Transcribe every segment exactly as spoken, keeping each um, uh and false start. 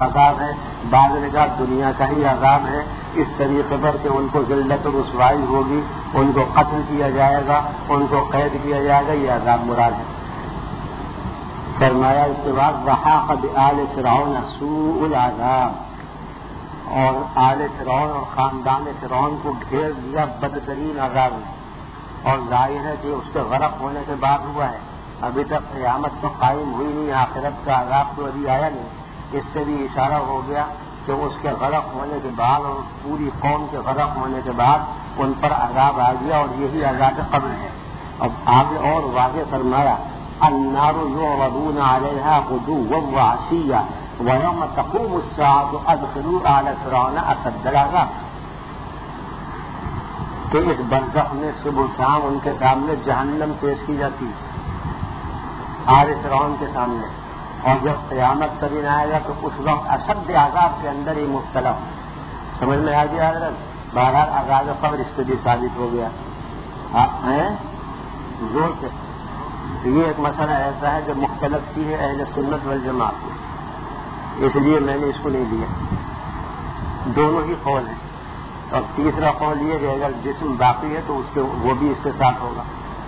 عذاب ہے، بعض نے کہا دنیا کا ہی عذاب ہے، اس طریقے پر کہ ان کو ذلت و رسوائی ہوگی، ان کو قتل کیا جائے گا، ان کو قید کیا جائے گا، یہ عذاب مراد ہے۔ فرمایا اس کے بعد وحاق بآل فرعون سوء العذاب، اور آل فرعون اور خاندان فرعون کو گھیر دیا بدترین عذاب نے، اور ظاہر ہے کہ اس کے غرق ہونے کے بعد ہوا ہے، ابھی تک قیامت تو قائم ہوئی نہیں، آخرت کا عذاب تو ابھی آیا نہیں، اس سے بھی اشارہ ہو گیا کہ اس کے غرق ہونے کے بعد اور پوری قوم کے غرق ہونے کے بعد ان پر عذاب آ گیا، اور یہی عذاب قبر ہے۔ اب آگے اور واضح فرمایا النار یعرضون علیہا غدوا وعشیا ویوم تقوم الساعۃ ادخلوا آل فرعون اشد العذاب، کہ اس برزخ میں صبح شام ان کے سامنے جہنم پیش کی جاتی ہے آل فرعون کے سامنے، اور جب قیامت کا دن آئے گا تو اس وقت اشد عذاب کے اندر ہی مبتلا، سمجھ میں آ گیا حضرت؟ بہرحال عذاب قبر اس سے بھی ثابت ہو گیا ہے زور سے۔ یہ ایک مسئلہ ایسا ہے جو مختلف کی ہے اہل سنت والجماعت میں، اس لیے میں نے اس کو نہیں لیا، دونوں ہی قول ہیں، اور تیسرا قول یہ کہ اگر جسم باقی ہے تو اس کے وہ بھی اس کے ساتھ ہوگا،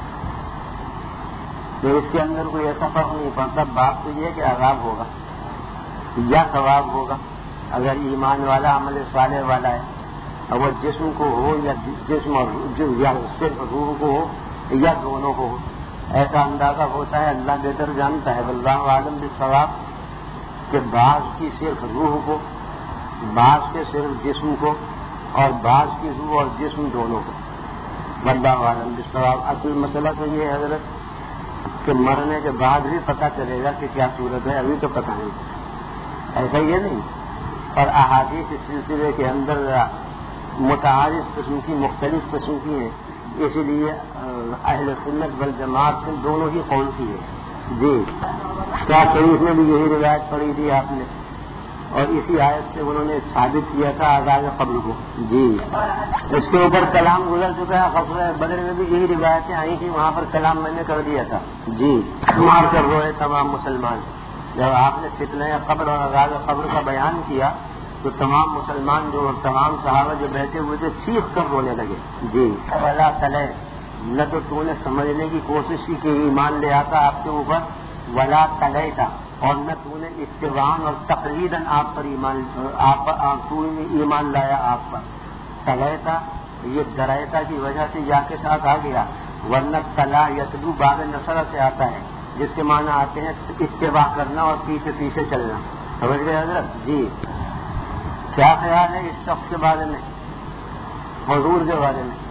تو اس کے اندر کوئی ایسا فرق نہیں پڑتا، بات تو یہ کہ عذاب ہوگا یا ثواب ہوگا اگر ایمان والا عمل صالح والا ہے، اور وہ جسم کو ہو یا جسم اور یا صرف روح کو ہو یا دونوں کو ہو، ایسا اندازہ ہوتا ہے، اللہ بہتر جانتا ہے واللہ عالم بالصواب، کہ بعض کی صرف روح کو، بعض کے صرف جسم کو، اور بعض کی روح اور جسم دونوں کو، واللہ عالم بالصواب۔ اصل مسئلہ تو یہ ہے حضرت کہ مرنے کے بعد بھی پتہ چلے گا کہ کیا صورت ہے، ابھی تو پتہ نہیں، ایسا یہ نہیں، اور احادیث اس سلسلے کے اندر متعارف قسم کی مختلف قسم کی ہیں، اسی لیے اہل سنت والجماعت سے دونوں ہی قول کی ہے۔ جی کیا شریف میں بھی یہی روایت پڑھی تھی آپ نے، اور اسی آیت سے انہوں نے ثابت کیا تھا عذاب قبر کو۔ جی اس کے اوپر کلام گزر چکا ہے، غزوہ بدر میں بھی یہی روایتیں آئی تھیں، وہاں پر کلام میں نے کر دیا تھا۔ جی مار کر روئے تمام مسلمان، جب آپ نے فتنہ قبر اور عذاب قبر کا بیان کیا تو تمام مسلمان جو تمام صحابہ جو بیٹھے ہوئے تھے چیخ کر رونے لگے۔ جی ولا تلے، نہ تو تو نے سمجھنے کی کوشش کی کہ ایمان لے آتا آپ کے اوپر، ولا تلے تھا، اور نہ تو نے اتباعاً اور تقریراً آپ پر ایمان آپ تو نے ایمان لایا آپ پر۔ تلیتا یہ درائتا کی وجہ سے یا کے ساتھ آ گیا، ورنہ تلا یتلو باب نصر سے آتا ہے، جس کے معنی آتے ہیں اتباع کرنا اور پیچھے پیچھے چلنا، سمجھ گئے حضرت؟ جی کیا خیال ہے اس شخص کے بارے میں، حضور کے بارے میں؟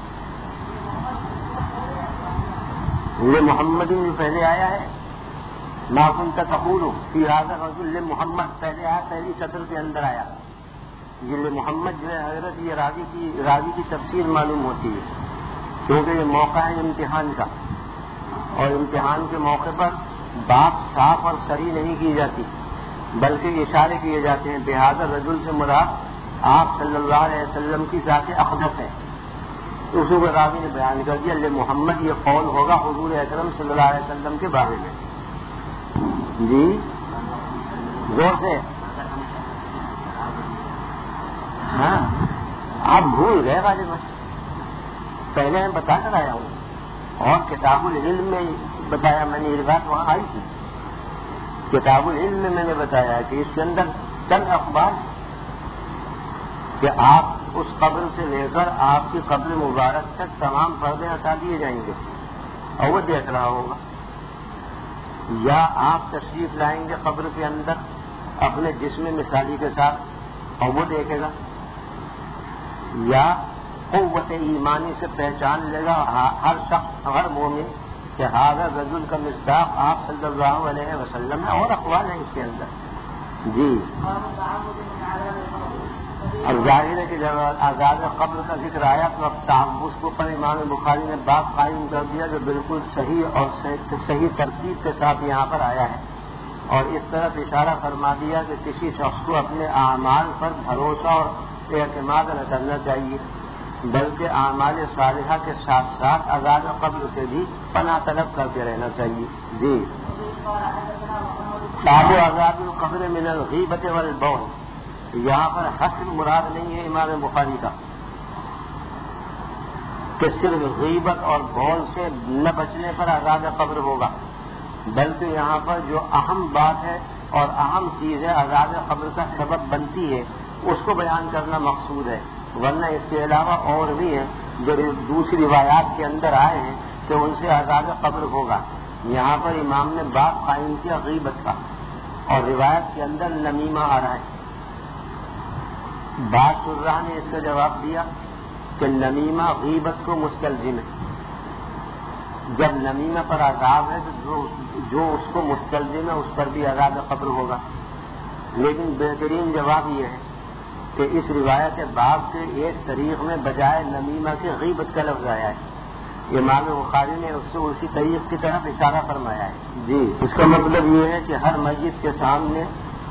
یہ محمد جو پہلے آیا ہے، ما كنت تقول فی هذا الرجل محمد، پہلے آیا، پہلی سطر کے اندر آیا، یہ محمد جو ہے حضرت یہ راوی کی راوی کی تفسیر معلوم ہوتی ہے، کیونکہ یہ موقع ہے امتحان کا، اور امتحان کے موقع پر بات صاف اور صریح نہیں کی جاتی بلکہ اشارے کیے جاتے ہیں۔ بہذا رجل سے مراد آپ صلی اللہ علیہ وسلم کی ذات اقدس ہے، اسی کو راوی نے بیان کر دیا لے محمد، یہ قول ہوگا حضور اکرم صلی اللہ علیہ وسلم کے بارے میں۔ جی زور سے ہاں آپ بھول گئے غالباً، پہلے میں بتا کر آیا ہوں، اور کتاب العلم میں بتایا میں نے، یہ بات وہاں آئی تھی، کتاب العلم میں میں نے بتایا کہ اس کے اندر چند اخبار کہ آپ اس قبر سے لے کر آپ کی قبر مبارک تک تمام پردے ہٹا دیے جائیں گے، اور وہ دیکھ رہا ہوگا، یا آپ تشریف لائیں گے قبر کے اندر اپنے جسم مثالی کے ساتھ اور وہ دیکھے گا، یا قوت ایمانی سے پہچان لے گا ہر شخص ہر مومن کہ حاضر رجل کا مصداق آپ صلی اللہ علیہ وسلم ہے، اور اقوال ہیں اس کے اندر۔ جی اب ظاہر ہے کہ جب عذاب قبر کا ذکر آیا تو اب تحفظ کو پر امام بخاری نے باب قائم کر دیا جو بالکل صحیح اور صحیح ترتیب کے ساتھ یہاں پر آیا ہے، اور اس طرف اشارہ فرما دیا کہ کسی شخص کو اپنے اعمال پر بھروسہ اور اعتماد نہ کرنا چاہیے بلکہ اعمال صالحہ کے ساتھ ساتھ عذاب قبر سے بھی پناہ طلب کرتے رہنا چاہیے۔ جی باب عذاب القبر من الغیبت والبول، یہاں پر حسب مراد نہیں ہے امام بخاری کا کہ صرف غیبت اور بول سے نہ بچنے پر عذاب قبر ہوگا، بلکہ یہاں پر جو اہم بات ہے اور اہم چیز ہے عذاب قبر کا سبب بنتی ہے اس کو بیان کرنا مقصود ہے، ورنہ اس کے علاوہ اور بھی ہیں جو دوسری روایات کے اندر آئے ہیں کہ ان سے عذاب قبر ہوگا۔ یہاں پر امام نے باب قائم کیا غیبت کا، اور روایت کے اندر نمیمہ آ رہا ہے۔ بعض شراح نے اس کا جواب دیا کہ نمیمہ غیبت کو مستلزم ہے، جب نمیمہ پر عذاب ہے تو جو, جو اس کو مستلزم ہے اس پر بھی عذاب قبر ہوگا، لیکن بہترین جواب یہ ہے کہ اس روایت باب سے ایک طریق میں بجائے نمیمہ کے غیبت کا لفظ آیا ہے، امام بخاری نے اس سے اسی طریق کی طرف اشارہ فرمایا ہے۔ جی، اس کا مطلب یہ ہے کہ ہر میت کے سامنے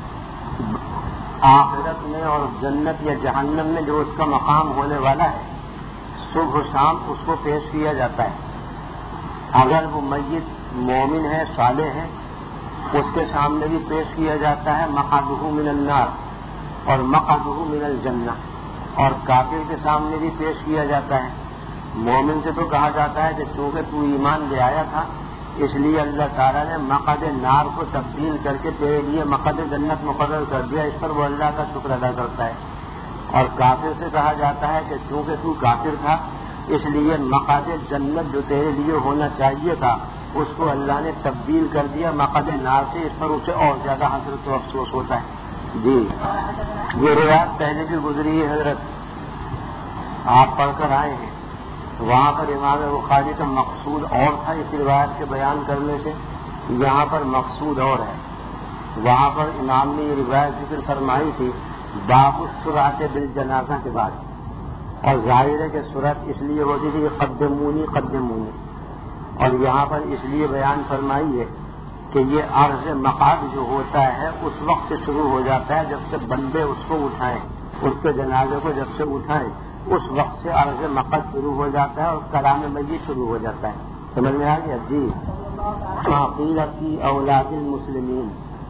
آخرت میں اور جنت یا جہنم میں جو اس کا مقام ہونے والا ہے صبح و شام اس کو پیش کیا جاتا ہے۔ اگر وہ میت مومن ہے، صالح ہے، اس کے سامنے بھی پیش کیا جاتا ہے مقعدہ من النار اور مقعدہ من الجنہ، اور کافر کے سامنے بھی پیش کیا جاتا ہے۔ مومن سے تو کہا جاتا ہے کہ چونکہ تو ایمان لے آیا تھا اس لیے اللہ تعالیٰ نے مقعد نار کو تبدیل کر کے تیرے لیے مقعد جنت مقرر کر دیا، اس پر وہ اللہ کا شکر ادا کرتا ہے۔ اور کافر سے کہا جاتا ہے کہ چونکہ تو کافر تھا اس لیے مقعد جنت جو تیرے لیے ہونا چاہیے تھا اس کو اللہ نے تبدیل کر دیا مقعد نار سے، اس پر اسے اور زیادہ حسرت و افسوس ہوتا ہے۔ جی، یہ روایت پہلے بھی گزری ہے حضرت، آپ پڑھ کر آئے ہیں، وہاں پر امام بخاری کا مقصود اور تھا اس روایت کے بیان کرنے سے، یہاں پر مقصود اور ہے۔ وہاں پر امام نے یہ روایت ذکر فرمائی تھی باب السرعۃ بالجنازہ کے بعد، اور ظاہر ہے کہ سرعت اس لیے ہوتی تھی کہ قدمونی قدمونی، اور یہاں پر اس لیے بیان فرمائی ہے کہ یہ عرض مقعد جو ہوتا ہے اس وقت سے شروع ہو جاتا ہے جب سے بندے اس کو اٹھائیں، اس کے جنازے کو جب سے اٹھائیں اس وقت سے عرض مقعد شروع ہو جاتا ہے اور کلام میت شروع ہو جاتا ہے۔ سمجھ میں آ گیا؟ جی، قیل فی اولاد المسلمین،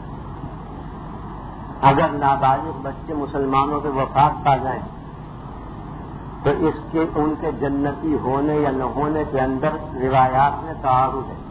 اگر نابالغ بچے مسلمانوں کے وفات پا جائیں تو اس کے ان کے جنتی ہونے یا نہ ہونے کے اندر روایات میں تعارض ہے۔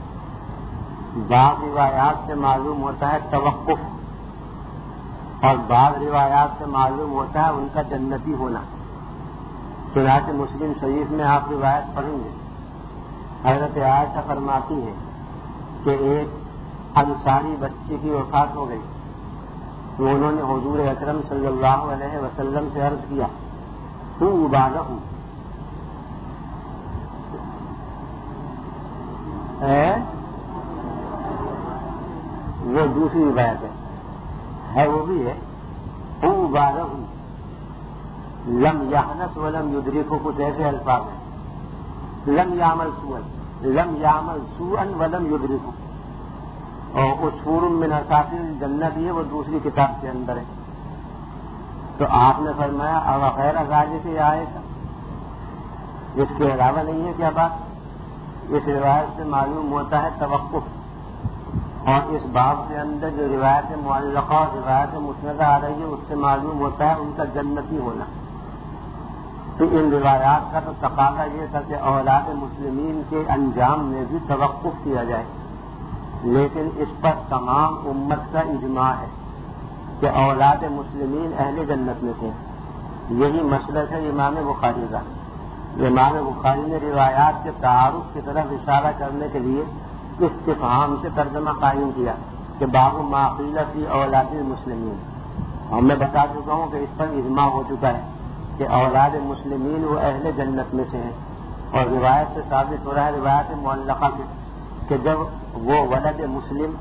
بعض روایات سے معلوم ہوتا ہے توقف، اور بعض روایات سے معلوم ہوتا ہے ان کا جنتی ہونا۔ چنانچہ مسلم شریف میں آپ روایت پڑھیں گے، حضرت عائشہ فرماتی ہے کہ ایک انصاری بچے کی وفات ہو گئی تو انہوں نے حضور اکرم صلی اللہ علیہ وسلم سے عرض کیا تو ابالہ ہوں وہ دوسری روایت ہے ہے وہ بھی ہے تو ابالہ ہوں لم یحنس ولم یدرکہ، کچھ ایسے الفاظ ہیں، لم یعمل سوءا لم یعمل سوءا ولم یدرکہ، اور عصفور من عصافیر الجنہ بھی ہے، وہ دوسری کتاب کے اندر ہے۔ تو آپ نے فرمایا اب غیر ذالک سے آئے گا، اس کے علاوہ نہیں ہے کیا بات؟ اس روایت سے معلوم ہوتا ہے توقف، اور اس باب کے اندر جو روایت معلقہ اور روایت مسندہ آ رہی ہے اس سے معلوم ہوتا ہے ان کا جنتی ہونا۔ تو ان روایات کا تو تقاضا یہ تھا کہ اولاد مسلمین کے انجام میں بھی توقف کیا جائے، لیکن اس پر تمام امت کا اجماع ہے کہ اولاد مسلمین اہل جنت میں تھے۔ یہی مسلک ہے امام بخاری کا۔ امام بخاری نے روایات کے تعارف کی طرف اشارہ کرنے کے لیے استفہام سے ترجمہ قائم کیا کہ باب ما قیل فی اولاد المسلمین، اور میں بتا چکا ہوں کہ اس پر اجماع ہو چکا ہے کہ اولاد مسلمین وہ اہل جنت میں سے ہیں، اور روایت سے ثابت ہو رہا ہے روایت معلقہ سے کہ جب وہ ولد مسلم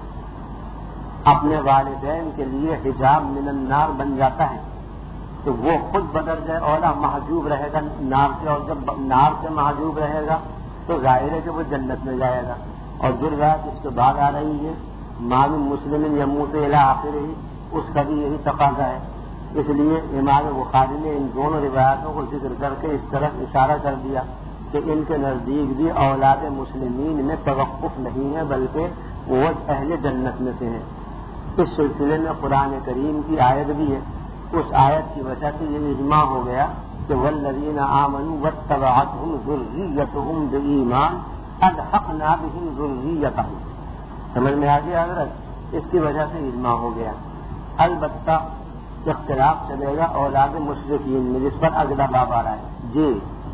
اپنے والدین کے لیے حجاب من النار بن جاتا ہے تو وہ خود بدرجہ اولا محجوب رہے گا نار سے، اور جب نار سے محجوب رہے گا تو ظاہر ہے کہ وہ جنت میں جائے گا۔ اور جو روایت اس کے بعد آ رہی ہے معلوم مسلم یموت الی آخر ہی، اس کا بھی یہی تقاضا ہے۔ اس لیے امام بخاری نے ان دونوں روایتوں کو ذکر کر کے اس طرف اشارہ کر دیا کہ ان کے نزدیک بھی اولاد مسلمین میں توقف نہیں ہے، بلکہ وہ اہل جنت میں سے ہیں۔ اس سلسلے میں قرآن کریم کی آیت بھی ہے، اس آیت کی وجہ سے یہ اجماع ہو گیا کہ والذین آمنوا واتبعتهم ذریتهم بایمان الحقنا بهم ذریتهم، سمجھ میں آ گیا حضرت؟ اس کی وجہ سے اجماع ہو گیا۔ البتہ اختلاف چلے گا اولاد مشرکین میں، جس پر اگلا باب آ رہا ہے۔ جی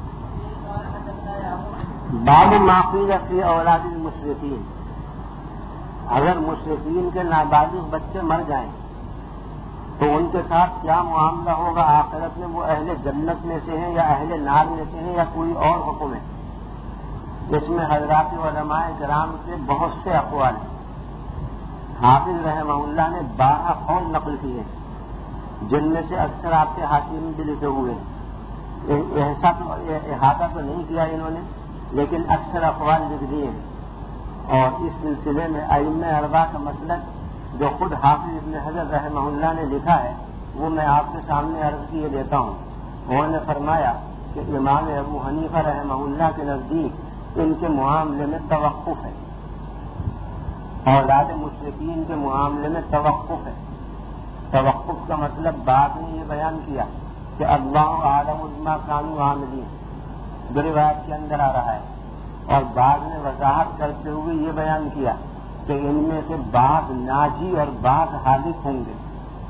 باب ما قیل فی اولاد المشرکین، اگر مشرکین کے نابالغ بچے مر جائیں تو ان کے ساتھ کیا معاملہ ہوگا آخرت میں؟ وہ اہل جنت میں سے ہیں یا اہل نار میں سے ہیں یا کوئی اور حکم ہے؟ اس میں حضرات علماء کرام کے بہت سے اقوال ہیں۔ حافظ رحمہ اللہ نے بارہ قول نقل کیے جن میں سے اکثر آپ کے حاکم بھی لکھے ہوئے ہیں۔ احاطہ تو نہیں کیا انہوں نے، لیکن اکثر اقوال لکھ دیے ہیں۔ اور اس سلسلے میں ائمہ اربعہ کا مسلک جو خود حافظ ابن حجر رحمہ اللہ نے لکھا ہے وہ میں آپ کے سامنے عرض کیے دیتا ہوں۔ انہوں نے فرمایا کہ امام ابو حنیفہ رحمہ اللہ کے نزدیک ان کے معاملے میں توقف ہے، اولاد مشرکین کے معاملے میں توقف ہے۔ توقف کا مطلب بعد میں یہ بیان کیا کہ اللہ عالم بما کانوا عاملین، جو روایت کے اندر آ رہا ہے، اور بعد میں وضاحت کرتے ہوئے یہ بیان کیا کہ ان میں سے بعض ناجی اور بعض حالف ہوں گے۔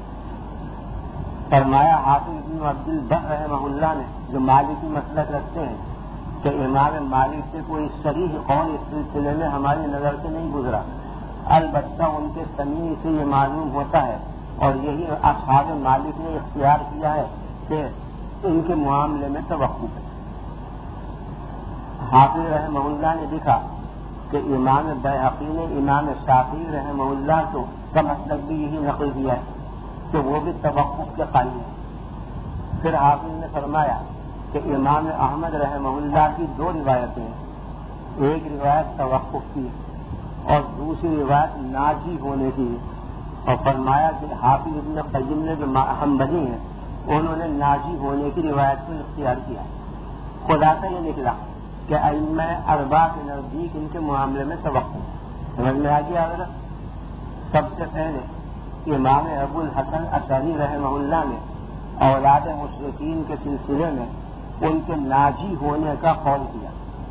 فرمایا حافظ ابن عبد البر رحمہ اللہ نے، جو مالکی مسلک رکھتے ہیں، کہ امام مالک سے کوئی صریح قول اس سلسلے میں ہماری نظر سے نہیں گزرا، البتہ ان کے سمیع سے یہ معلوم ہوتا ہے اور یہی اصحاب مالک نے اختیار کیا ہے کہ ان کے معاملے میں توقف ہے۔ حافظ رحمہ اللہ نے لکھا کہ امام بیہقی نے امام شافعی رحمہ اللہ کو کا مسلک بھی یہی نقل کیا ہے کہ وہ بھی توقف کے قائل ہیں۔ پھر حافظ نے فرمایا کہ امام احمد رحمہ اللہ کی دو روایتیں ہیں، ایک روایت توقف کی اور دوسری روایت ناجی ہونے کی، اور فرمایا کہ حافظ ابن قیم نے جو حنبلی ہیں انہوں نے ناجی ہونے کی روایت کو اختیار کیا۔ خلاصہ یہ نکلا کہ ائمہ اربعہ کے نزدیک ان کے معاملے میں توقف، سمجھ میں آ گیا حضرت؟ سب سے پہلے امام ابو الحسن اشعری رحمہ اللہ نے اولاد مشرکین کے سلسلے میں ان کے ناجی ہونے کا قول کیا،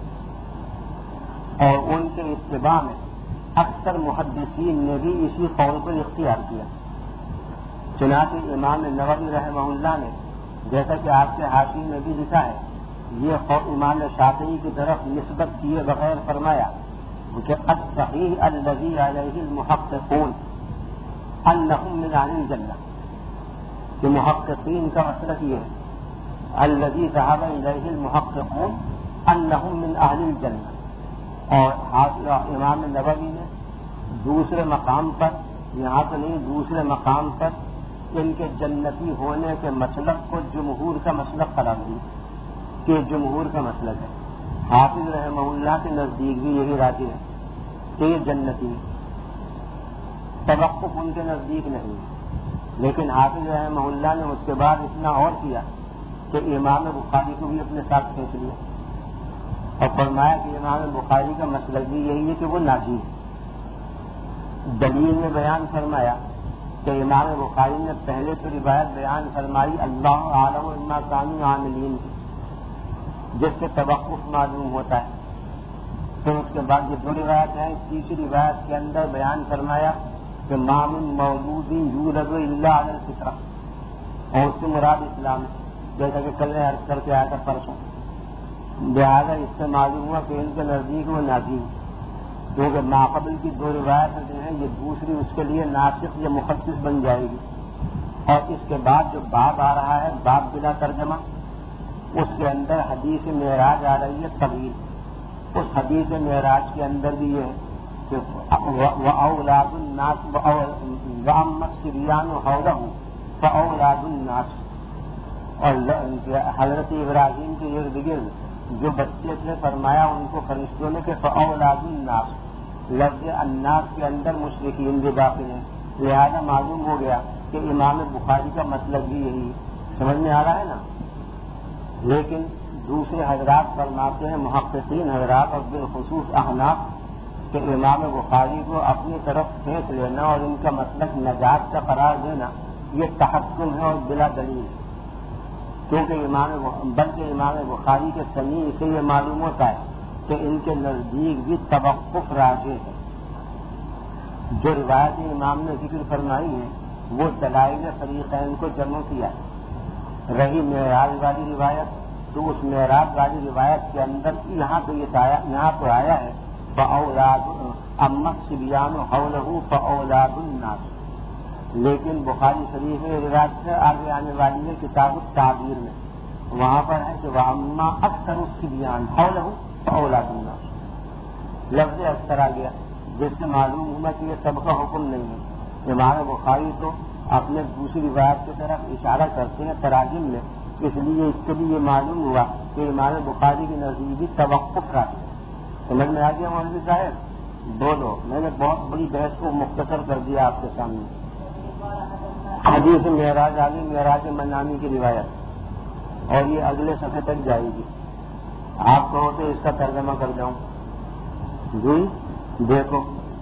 اور ان کے اتباع میں اکثر محدثین نے بھی اسی قول کو اختیار کیا۔ چنانچہ امام نووی رحمہ اللہ نے، جیسا کہ آپ کے حاشی میں بھی لکھا ہے، یہ امام شافعی کی طرف نسبت کیے بغیر فرمایا کہ الصحیح الذی علیہ المحققون انہم من اہل الجنہ، کہ محققین کا مسلک یہ ہے الذی ذهب الیہ المحققون انہم من اہل الجنہ۔ اور امام نووی نے دوسرے مقام پر، یہاں تو نہیں دوسرے مقام پر، ان کے جنتی ہونے کے مسلک کو جمہور کا مسلک قرار دیا کہ جمہور کا مسلک ہے۔ حافظ رحمہ اللہ کے نزدیک بھی یہی راضی ہے کہ یہ جنتی، توقف ان کے نزدیک نہیں، لیکن حافظ رحمہ اللہ نے اس کے بعد اتنا اور کیا کہ امام بخاری کو بھی اپنے ساتھ کھینچ لیا اور فرمایا کہ امام بخاری کا مسلک بھی یہی ہے کہ وہ ناجی ہے۔ دلیل میں بیان فرمایا کہ امام بخاری نے پہلے تو روایت بیان فرمائی اللہ عالم بما کانوا عاملین، جس سے توقف معلوم ہوتا ہے۔ پھر اس کے بعد یہ دو روایت ہیں، تیسری روایت کے اندر بیان فرمایا کہ ما من مولود یولد الا علی الفطرہ، اور اس سے مراد اسلام، جیسا کہ کل نے عرض کر کے آیا تھا پرسوں۔ لہٰذا اس سے معلوم ہوا کہ ان کے نزدیک وہ ناجی، کیونکہ ماقبل کی دو روایتیں جو ہیں یہ دوسری اس کے لیے ناسخ یا مخصص بن جائے گی، اور اس کے بعد جو باب آ رہا ہے باب بلا ترجمہ، اس کے اندر حدیث معراج آ رہی ہے طویل۔ اس حدیث معراج کے اندر بھی یہ ہے کہ وَأَوْلَادُ النَّاسِ وَأَمَّا الصِّبْيَانُ حَوْلَهُ فَأَوْلَادُ النَّاسِ، اور حضرت ابراہیم کے ارد گرد جو بچے تھے فرمایا ان کو فرشتوں نے کہ فَأَوْلَادُ النَّاسِ، لفظ الناس کے اندر مشرکین بھی داخل ہیں، لہذا معلوم ہو گیا کہ امام بخاری کا مطلب بھی یہی ہے۔ سمجھ میں آ رہا ہے نا؟ لیکن دوسرے حضرات فرماتے ہیں، محققین حضرات اور بالخصوص احناف، کہ امام بخاری کو اپنی طرف کھینچ لینا اور ان کا مسلک نجات کا قرار دینا یہ تحکم ہے اور بلا دلیل ہے، کیونکہ امام بلکہ امام بخاری کے سمیع سے یہ معلوم ہوتا ہے کہ ان کے نزدیک بھی توقف راجح ہے۔ جو روایت امام نے ذکر فرمائی ہے وہ دلائل فریقین کو جمع کیا ہے۔ رہی معراج والی روایت تو اس معراج والی روایت کے اندر یہاں تو یہ یہاں تو آیا ہے فاولاد امت صبیان حولہ فاولاد الناس، لیکن بخاری شریف میں روایت سے آگے آنے والی ہے کتاب التعبیر میں، وہاں پر ہے کہ واما اکثر الصبیان حولہ فاولاد الناس، لفظ اکثر آ گیا جس سے معلوم ہوا کہ یہ سب کا حکم نہیں ہے۔ امام بخاری تو اپنے دوسری روایت کی طرف اشارہ کرتے ہیں تراجم میں، اس لیے اس سے بھی یہ معلوم ہوا کہ امام بخاری کی نزدیک بھی توقف رہا۔ سمجھ میں آ گیا مولوی صاحب؟ بولو، میں نے بہت بڑی بحث کو مختصر کر دیا آپ کے سامنے۔ حدیث معراج علی معراج منامی کی روایت اور یہ اگلے صفحے تک جائے گی، آپ کہو تو اس کا ترجمہ کر جاؤں۔ جی دیکھو،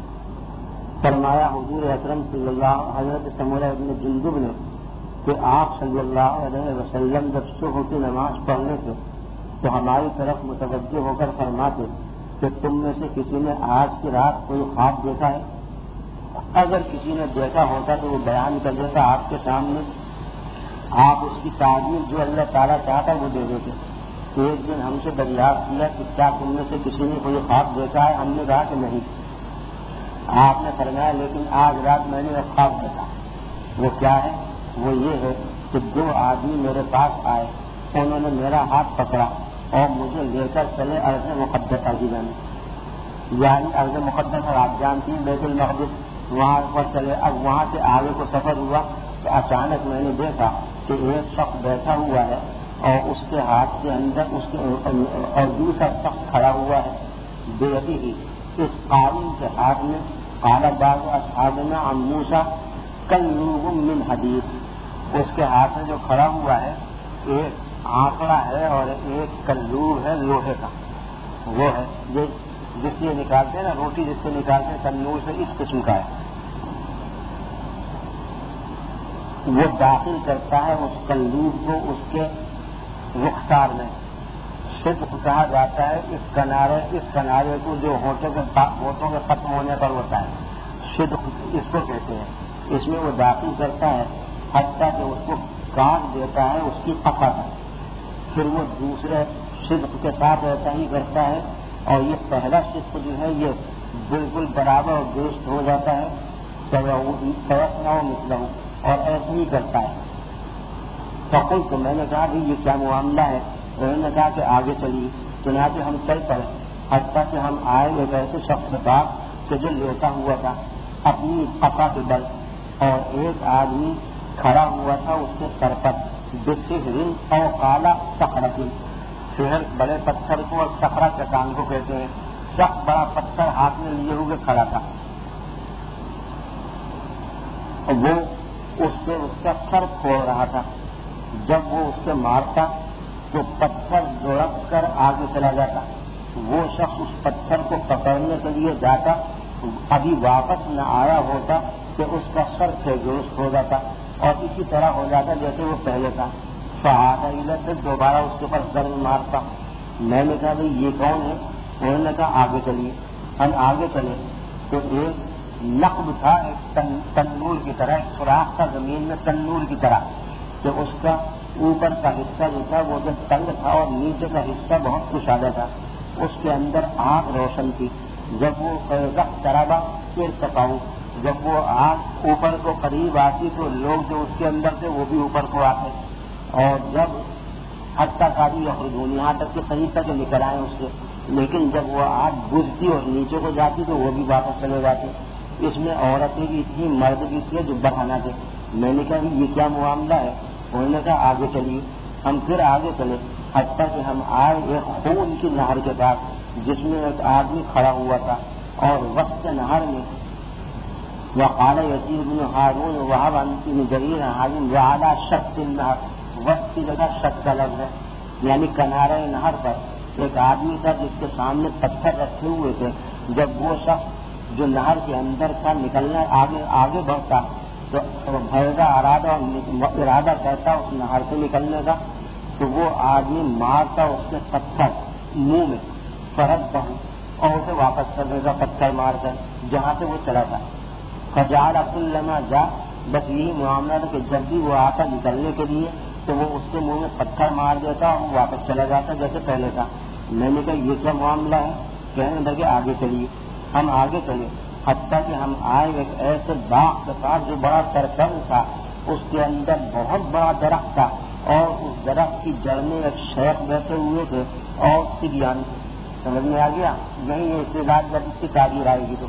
فرمایا حضور اکرم صلی اللہ حضرت سمورہ ابن جندب نے کہ آپ صلی اللہ علیہ وسلم جب صبح کی نماز پڑھنے تھے تو ہماری طرف متوجہ ہو کر فرماتے کہ تم میں سے کسی نے آج کی رات کوئی خواب دیکھا ہے؟ اگر کسی نے دیکھا ہوتا تو وہ بیان کر دیتا آپ کے سامنے، آپ اس کی تعبیر جو اللہ تعالیٰ چاہتا وہ دے دیتے۔ کہ ایک دن ہم سے دریافت کیا کہ کیا تم میں سے کسی نے کوئی خواب دیکھا ہے؟ ہم نے کہا کہ نہیں۔ آپ نے فرمایا لیکن آج رات میں نے ایک خواب دیکھا۔ وہ کیا ہے؟ وہ یہ ہے کہ دو آدمی میرے پاس آئے، انہوں نے میرا ہاتھ پکڑا اور مجھے لے کر چلے ارض مقدسہ کی جانب، یعنی ارض مقدسہ آپ جانتی ہیں بیت المقدس، وہاں پر چلے۔ اب وہاں سے آگے کو سفر ہوا تو اچانک میں نے دیکھا کہ ایک شخص بیٹھا ہوا ہے اور اس کے ہاتھ کے اندر اس کے اور دوسرا شخص کھڑا ہوا ہے بے ابھی ہی اس قارون کے ہاتھ میں قال بعض اصحابنا عن موسیٰ کلوب من حدید، اس کے ہاتھ میں جو کھڑا ہوا ہے ایک آنکڑا ہے اور ایک کلوب ہے لوہے کا، وہ ہے جس سے نکالتے ہیں نا روٹی، جس سے نکالتے ہیں تنور سے، اس قسم کا ہے۔ وہ داخل کرتا ہے اس کلوب کو اس کے رخسار میں، صدق کہا جاتا ہے اس کنارے اس کنارے کو جو ہونٹوں کے ہونٹوں کے ختم ہونے پر ہوتا ہے، صدق اس کو کہتے ہیں۔ اس میں وہ داخل کرتا ہے حتیٰ کہ اس کو کاٹ دیتا ہے اس کی پکڑ، پھر وہ دوسرے صدق کے ساتھ ایسا ہی کرتا ہے اور یہ پہلا صدق جو ہے یہ بالکل برابر اور درست ہو جاتا ہے، توسنا و مثلہ، اور ایسا ہی کرتا ہے۔ فقلت تو میں نے کہا کہ یہ کیا معاملہ ہے؟ انہوں نے کہا کہ آگے چلیے، چنانچہ ہم چل پڑے حتیٰ کہ ہم آئے ایک ایسے شخص کے پاس کہ جو لیٹا ہوا تھا اپنی پکا کے بل، اور ایک آدمی کھڑا ہوا تھا اس کے سر پر بسہرن اور کالا صخرۃ، شہر بڑے پتھر کو اور صخرہ چٹان کو کہتے ہیں، سخت بڑا پتھر ہاتھ میں لیے ہوئے کھڑا تھا، وہ اس سے اس کا سر پھوڑ رہا تھا۔ جب وہ اس سے مارتا تو پتھر لڑک کر آگے چلا جاتا، وہ شخص اس پتھر کو پکڑنے کے لیے جاتا، ابھی واپس نہ آیا ہوتا کہ اس کا سر سے درست ہو جاتا اور اسی طرح ہو جاتا جیسے وہ پہلے تھا۔ فہذا سے دوبارہ اس کے اوپر ضرب مارتا۔ میں نے کہا بھائی یہ کون ہے؟ انہوں نے کہا آگے چلیے۔ ہم آگے چلے تو ایک نقب تھا، ایک تنور کی طرح، ایک سوراخ تھا زمین میں تنور کی طرح، کہ اس کا اوپر کا حصہ جو تھا وہ جو تنگ تھا اور نیچے کا حصہ بہت کشادہ تھا، اس کے اندر آگ روشن تھی۔ جب وہ رخ چرابا پھر تکاؤ، جب وہ آگ اوپر کو قریب آتی تو لوگ جو اس کے اندر تھے وہ بھی اوپر کو آتے، اور جب حتیٰ قابل یخرجون، یہاں تک کہ قریب تک نکل آئے اس سے، لیکن جب وہ آگ بجھتی اور نیچے کو جاتی تو وہ بھی واپس چلے جاتے۔ اس میں عورتیں بھی تھیں، مرد بھی تھے جو برہنہ تھے۔ میں نے کہا یہ کیا معاملہ ہے؟ انہوں نے کہا آگے چلیے۔ ہم پھر آگے چلے حتیٰ کہ ہم آئے ایک خون کی نہر کے پاس جس میں ایک آدمی کھڑا ہوا تھا، اور وسط نہر میں وقال یزید بن ہارون وہب بن جریر حازم وعلی شط النہر، وسط کی جگہ شط کا لفظ ہے، یعنی کنارے نہر پر ایک آدمی تھا جس کے سامنے پتھر رکھے ہوئے تھے، جب وہ شخص جو نہر کے اندر کا نکلنا آگے آگے بڑھتا تو بھیگا ارادہ ارادہ کرتا اس نہر سے نکلنے کا، تو وہ آدمی مارتا اس کے پتھر منہ میں فرد بہو اور اسے واپس کرنے کا پتھر مار کر جہاں سے وہ چلا تھا. فجعل كلما جا، بس یہی معاملہ تھا کہ جب بھی وہ آتا نکلنے کے لیے تو وہ اس کے منہ میں پتھر مار دیتا اور وہ واپس چلا جاتا جیسے پہلے تھا. میں نے کہا یہ کیا معاملہ ہے؟ کہنے لگے آگے چلیے. ہم آگے چلے حتیٰ کہ ہم آئے ایک ایسے باغ کے پاس جو بڑا سرسبز تھا، اس کے اندر بہت بڑا درخت تھا اور اس درخت کی جڑ میں ایک شیخ بیٹھے ہوئے تھے اور سبیان. سمجھ میں آ گیا؟ یہی استعداد جب اس کی تعبیر آئے گی تو.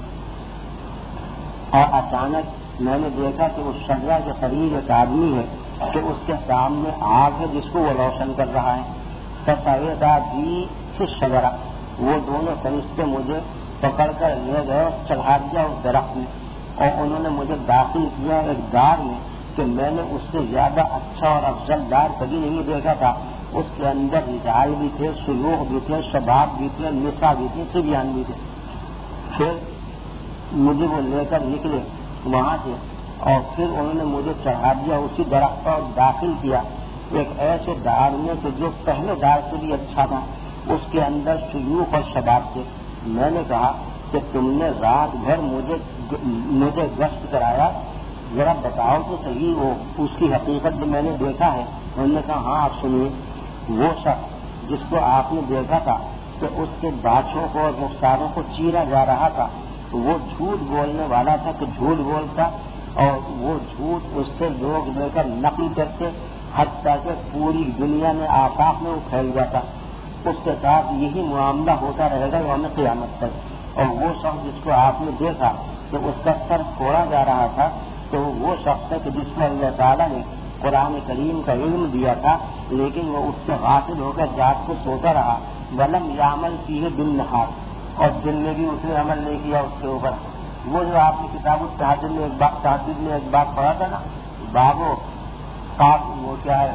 اور اچانک میں نے دیکھا کہ اس شجرہ کے قریب ایک آدمی ہے کہ اس کے سامنے آگ ہے جس کو وہ روشن کر رہا ہے. فَفَإِذَا بِي فِي الشَّجَرَةِ، وہ دونوں فرشتے مجھے پکڑ کر لے گئے چڑھا دیا اس درخت میں، اور انہوں نے مجھے داخل کیا ایک دار میں کہ میں نے اس سے زیادہ اچھا اور افضل دار کبھی نہیں دیکھا تھا. اس کے اندر رجال بھی تھے، شیوخ بھی تھے، شباب بھی تھے، نساء بھی تھے، صبیان بھی تھے. پھر مجھے وہ لے کر نکلے وہاں سے اور پھر انہوں نے مجھے چڑھا دیا اسی درخت پر داخل کیا ایک ایسے دار میں کہ جو پہلے دار سے بھی اچھا تھا. اس کے اندر شیوخ اور شباب تھے. میں نے کہا کہ تم نے رات بھر مجھے مجھے گشت کرایا، ذرا بتاؤ تو صحیح وہ اس کی حقیقت جو میں نے دیکھا ہے. انہوں نے کہا ہاں آپ سنیے. وہ شخص جس کو آپ نے دیکھا تھا کہ اس کے باچھوں کو اور رخساروں کو چیرا جا رہا تھا، وہ جھوٹ بولنے والا تھا کہ جھوٹ بولتا اور وہ جھوٹ اس سے لوگ لے کر نقل کرتے حتیٰ کہ پوری دنیا میں آفاق میں وہ پھیل جاتا. اس کے ساتھ یہی معاملہ ہوتا رہے گا یوم قیامت تک. اور وہ شخص جس کو آپ نے دیکھا کہ اس کا سر پھوڑا جا رہا تھا تو وہ شخص ہے کہ جس کو اللہ تعالیٰ نے قرآن کریم کا علم دیا تھا لیکن وہ اس سے غافل ہو کر رات کو سوتا رہا. ولم یعمل فیہ بالنہار، اور دن میں بھی اس نے عمل نہیں کیا اس کے اوپر. وہ جو آپ نے کتاب التحجد میں ایک بات تحجد میں ایک بات پڑھا تھا نا، بابو وہ کیا ہے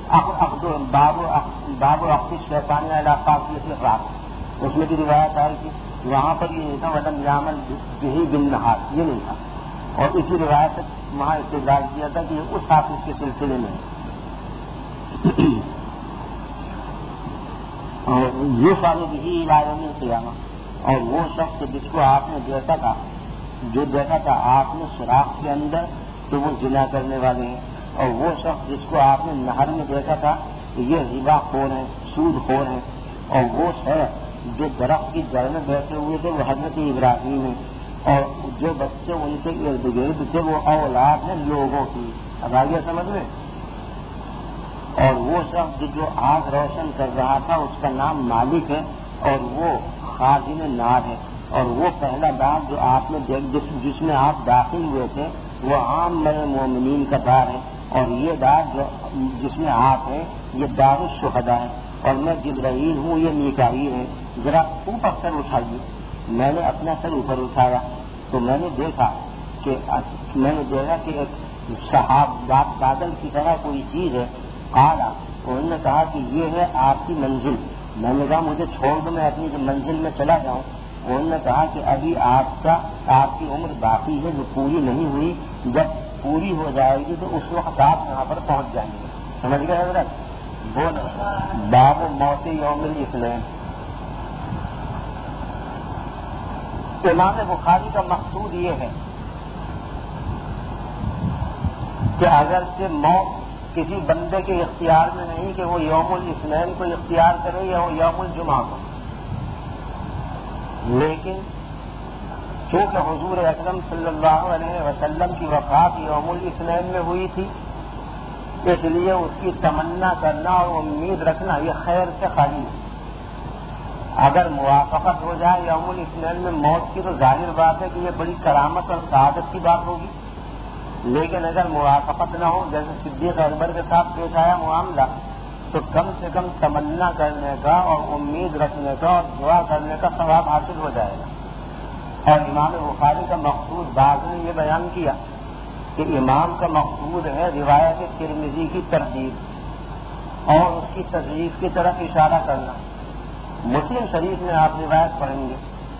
بابو بابو اختی شیطان علاقہ کی رات، اس میں کی روایت آئی تھی. وہاں پر یہ نہیں تھا ولم یعمل فیہ بالنہار، یہ نہیں تھا. اور اسی روایت سے وہاں استدلال کیا تھا کہ اس حافظ کے سلسلے میں یہ سارے بھی علاقوں میں قیامہ. اور وہ شخص جس کو آپ نے دیکھا تھا جو دیکھا تھا آپ نے سوراخ کے اندر تو وہ زنا کرنے والے ہیں. اور وہ شخص جس کو آپ نے نہر میں دیکھا تھا یہ ربا خور ہیں، سود خور ہیں. اور وہ شخص جو درخت کی جڑ میں بیٹھے ہوئے تھے وہ حضرت ابراہیم ہیں. اور جو بچے ان کے ارد گرد تھے وہ اولاد ہیں لوگوں کی. اب آگے سمجھ میں. اور وہ شخص جو آگ روشن کر رہا تھا اس کا نام مالک ہے اور وہ خازن نار ہے. اور وہ پہلا دار جو آپ نے جس, جس میں آپ داخل ہوئے تھے وہ عام میں مومنین کا دار ہے. اور یہ دار جو جس میں آپ ہیں یہ دار الشہداء ہے. اور میں جبرائیل ہوں، یہ میکائیل ہے. ذرا اوپر سر اٹھائیے. میں نے اپنا سر اوپر اٹھایا تو میں نے دیکھا کہ میں نے دیکھا کہ ایک صحاب بادل کی طرح کوئی چیز ہے. آیا انہوں نے کہا کہ یہ ہے آپ کی منزل. میں نے کہا مجھے چھوڑ دو میں اپنی منزل میں چلا جاؤں. انہوں نے کہا کہ ابھی آپ کا آپ کی عمر باقی ہے جو پوری نہیں ہوئی، جب پوری ہو جائے گی تو اس وقت آپ یہاں پر پہنچ جائیں گے. سمجھ گئے حضرت؟ بول باب موت یوم الاثنین. امام بخاری کا مقصود یہ ہے کہ اگرچہ موت کسی بندے کے اختیار میں نہیں کہ وہ یوم الاثنین کو اختیار کرے یا وہ یوم الجمعہ کو، لیکن چونکہ حضور اکرم صلی اللہ علیہ وسلم کی وفات یوم الاثنین میں ہوئی تھی اس لیے اس کی تمنا کرنا اور امید رکھنا یہ خیر سے خالی ہے. اگر موافقت ہو جائے یوم الاثنین میں موت کی تو ظاہر بات ہے کہ یہ بڑی کرامت اور سعادت کی بات ہوگی. لیکن اگر موافقت نہ ہو جیسے صدیق اکبر کے ساتھ پیش آیا معاملہ تو کم سے کم تمنا کرنے کا اور امید رکھنے کا اور دعا کرنے کا ثواب حاصل ہو جائے گا. اور امام بخاری کا مقصود بعض نے یہ بیان کیا کہ امام کا مقصود ہے روایت ترمذی کی تردید اور اس کی تصدیق کی طرف اشارہ کرنا. مسلم شریف میں آپ روایت پڑھیں گے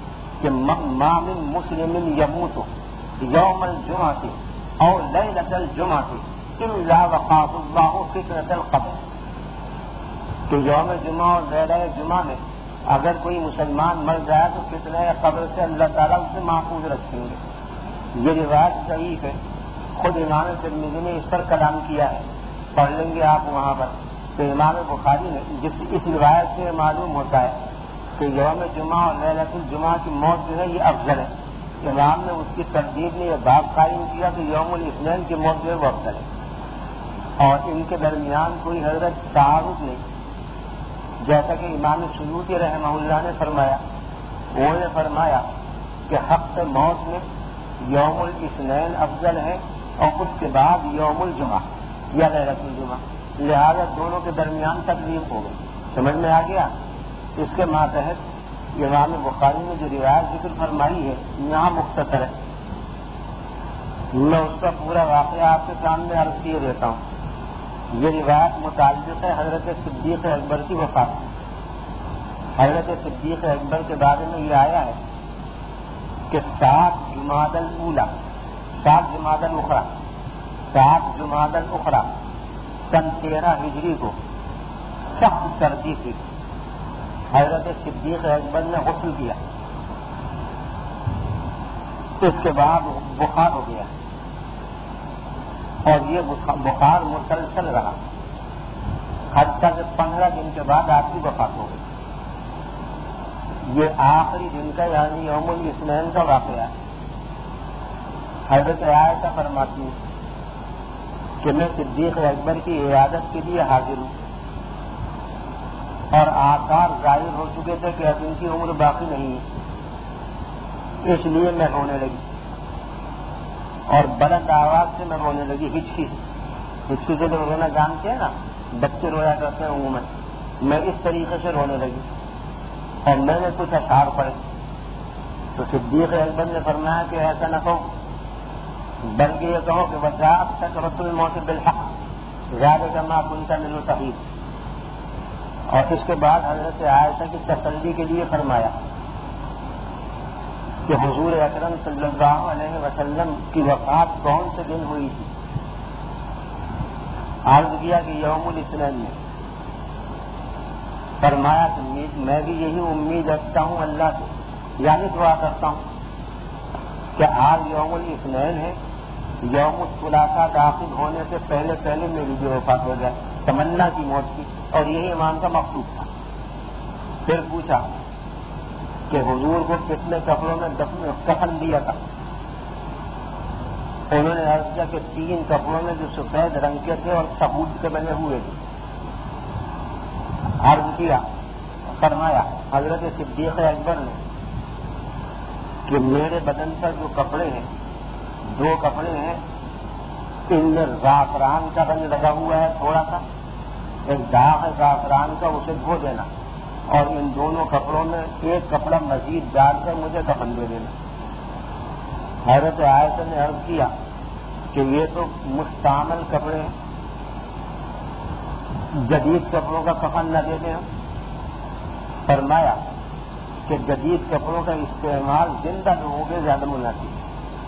کہ ما من مسلم یموت یوم الجمعۃ او لیلۃ الجمعۃ الا وقاه اللہ فتنۃ القبر، کہ یوم جمعہ اور لیلہ جمعہ میں اگر کوئی مسلمان مر جائے تو فتنہ قبر سے اللہ تعالیٰ اسے محفوظ رکھیں گے. یہ روایت صحیح ہے، خود امام ترمذی نے اس پر کلام کیا ہے، پڑھ لیں گے آپ وہاں پر. تو امام بخاری نے جس اس روایت سے معلوم ہوتا ہے کہ یوم جمعہ اور لیلۃ الجمعہ کی موت جو ہے یہ افضل ہے. امام نے اس کی تردید میں یہ باب قائم کیا کہ یوم الاثنین کی موت جو ہے وہ افضل ہے، اور ان کے درمیان کوئی حضرت تعارض نہیں. جیسا کہ امام سیوطی رحمہ اللہ نے فرمایا، انہوں نے فرمایا کہ حق موت میں یوم الاثنین افضل ہے اور اس کے بعد یوم الجمعہ یا لیلۃ الجمعہ، لہذا دونوں کے درمیان تقدیم ہو گئی. سمجھ میں آ گیا؟ اس کے ماتحت امام بخاری نے جو روایت ذکر فرمائی ہے یہاں مختصر ہے، میں اس کا پورا واقعہ آپ کے سامنے عرض کیے دیتا ہوں. یہ روایت متعلق ہے حضرت صدیق اکبر کی وفات. حضرت صدیق اکبر کے بارے میں یہ آیا ہے کہ سات جمادی الاولیٰ، سات جمادی الاخریٰ، سات جمادی الاخریٰ سن تیرہ ہجری کو سخت سردی تھی. حضرت صدیق اکبر نے غسل کیا، اس کے بعد بخار ہو گیا اور یہ بخار مسلسل رہا حتیٰ کہ پندرہ دن کے بعد آپ کی وفات ہو گئی. یہ آخری دن کا یعنی یوم الاثنین کا واقعہ ہے. حضرت عائشہ فرماتی ہے کہ میں صدیق اکبر کی عیادت کے لیے حاضر ہوں اور آثار ظاہر ہو چکے تھے کہ اب ان کی عمر باقی نہیں ہے، اس لیے میں رونے لگی اور بلند آواز سے میں رونے لگی. ہچکی ہچکی سے جو رونا جانتے ہیں نا، بچے رویا کرتے ہیں عموماً، میں اس طریقے سے رونے لگی اور میں نے کچھ اشعار پڑھے. تو صدیق اکبر نے فرمایا کہ ایسا نہ کہو، بلکہ یہ کہو کہ وجاءت سکرۃ الموت بالحق ذلک ما كنت منه تحید. اور اس کے بعد حضرت عائشہ کی تسلی کے لیے فرمایا کہ حضور اکرم صلی اللہ علیہ وسلم کی وفات کون سے دن ہوئی تھی. عرض کیا کہ یوم الاثنین میں. فرمایا کہ میں بھی یہی امید رکھتا ہوں اللہ سے، یعنی دعا کرتا ہوں کہ آج یوم الاثنین ہے، یوم الثلاثاء داخل ہونے سے پہلے پہلے میری بھی وفات ہو جائے. تمنا کی موت کی، اور یہی امام کا مقصود تھا. پھر پوچھا کہ حضور کو کتنے کپڑوں میں کفن دیا تھا. انہوں نے عرض کیا کہ تین کپڑوں میں جو سفید رنگ کے تھے اور ثبوت کے بنے ہوئے تھے. عرض کیا، فرمایا حضرت صدیق اکبر نے کہ میرے بدن پر جو کپڑے ہیں، دو کپڑے ہیں، ان میں زعفران کا رنگ لگا ہوا ہے تھوڑا سا، ایک داغ ہے زعفران کا، اسے دھو دینا اور ان دونوں کپڑوں میں ایک کپڑا مزید ڈال کر مجھے کفن دے دینا. حضرت عائشہ نے عرض کیا کہ یہ تو مستعمل کپڑے ہیں، جدید کپڑوں کا کفن نہ دے دیں. فرمایا کہ جدید کپڑوں کا استعمال زندہ لوگوں کے زیادہ مناسب ہے،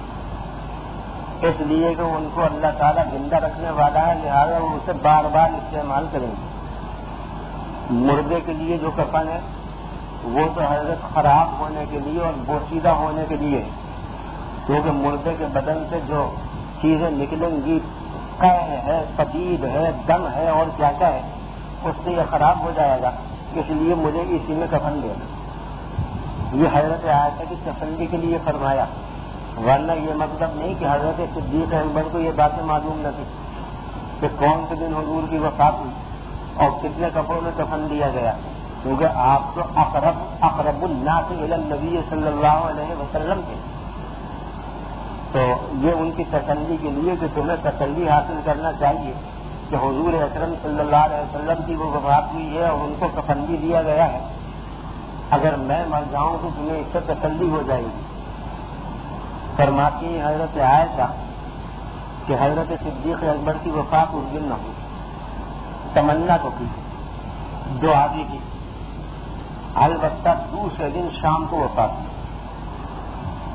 اس لیے کہ ان کو اللہ تعالیٰ زندہ رکھنے والا ہے، لہٰذا وہ اسے بار بار استعمال کریں گے. مردے کے لیے جو کفن ہے وہ تو حضرت خراب ہونے کے لیے اور بوسیدہ ہونے کے لیے، کیونکہ مردے کے بدن سے جو چیزیں نکلیں گی، قے ہے، پدید ہے، دم ہے اور کیا کیا ہے، اس سے یہ خراب ہو جائے گا، اس لیے مجھے اسی میں کفن دینا. یہ حضرت عائشہ کی تسلی کے لیے فرمایا، ورنہ یہ مطلب نہیں کہ حضرت صدیق اکبر کو یہ باتیں معلوم نہ تھی کہ کون سے دن حضور کی وفات ہوئی اور کتنے کپڑوں میں کفن دیا گیا، کیونکہ آپ تو اقرب اقرب الناس الی النبی صلی اللہ علیہ وسلم تھے. تو یہ ان کی تسلی کے لیے کہ تمہیں تسلی حاصل کرنا چاہیے کہ حضور اکرم صلی اللہ علیہ وسلم کی وہ وفات ہوئی ہے اور ان کو کفن بھی دیا گیا ہے، اگر میں مر جاؤں تو تمہیں اس سے تسلی ہو جائے گی. فرماتی ہیں حضرت عائشہ کہ حضرت صدیق اکبر کی وفات اس دن نہ ہوئی، تمنا تو کی، دعا بھی کی، البتہ دوسرے دن شام کو وفات ہوئی.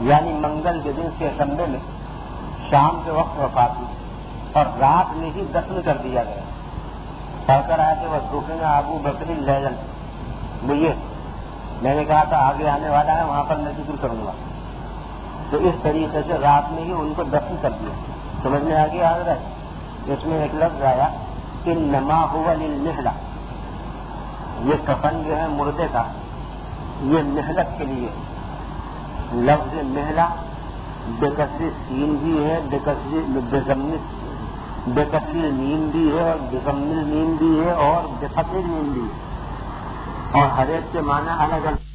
یعنی منگل کے دن سے سنڈے میں شام کے وقت وفات ہوئی اور رات میں ہی دفن کر دیا گیا. پڑھ کر آئے تھے وہ دکھیں ابو بکر لیلن. یہ میں نے کہا تھا آگے آنے والا ہے وہاں پر میں ذکر کروں گا. تو اس طریقے سے رات میں ہی ان کو دفن کر دیا. سمجھ میں آگے آ رہا ہے. اس میں ایک لفظ آیا کہ نما ہوا للمہلہ. یہ کفن جو ہے مردے کا یہ محلت کے لیے. لفظ محلہ بے کسری سین بھی ہے, بے کسری بے کسری نیم بھی ہے, اور بزمل نیم بھی ہے, اور بے فتح نیم بھی ہے, اور ہر ایک کے معنی الگ الگ.